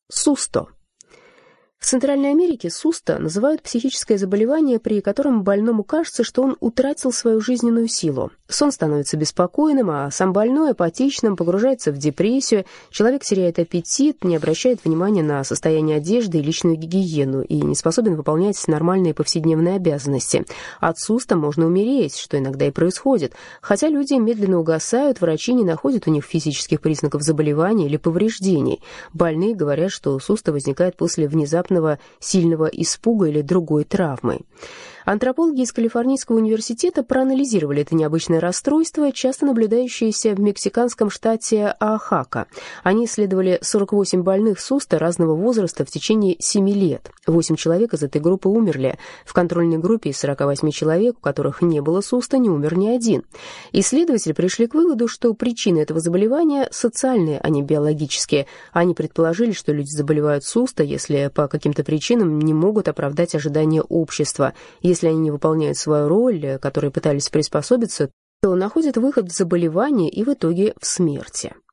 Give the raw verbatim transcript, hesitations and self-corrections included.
Сусто. В Центральной Америке сусто называют психическое заболевание, при котором больному кажется, что он утратил свою жизненную силу. Сон становится беспокойным, а сам больной апатичным, погружается в депрессию, человек теряет аппетит, не обращает внимания на состояние одежды и личную гигиену и не способен выполнять нормальные повседневные обязанности. От сусто можно умереть, что иногда и происходит. Хотя люди медленно угасают, врачи не находят у них физических признаков заболевания или повреждений. Больные говорят, что сусто возникает после внезапного сильного испуга или другой травмы. Антропологи из Калифорнийского университета проанализировали это необычное расстройство, часто наблюдающееся в мексиканском штате Оахака. Они исследовали сорок восемь больных сусто разного возраста в течение семи лет. восемь человек из этой группы умерли. В контрольной группе из сорока восьми человек, у которых не было сусто, не умер ни один. Исследователи пришли к выводу, что причины этого заболевания социальные, а не биологические. Они предположили, что люди заболевают сусто, если по каким-то причинам не могут оправдать ожидания общества. Если они не выполняют свою роль, которой пытались приспособиться, то находят выход в заболевание и в итоге в смерти.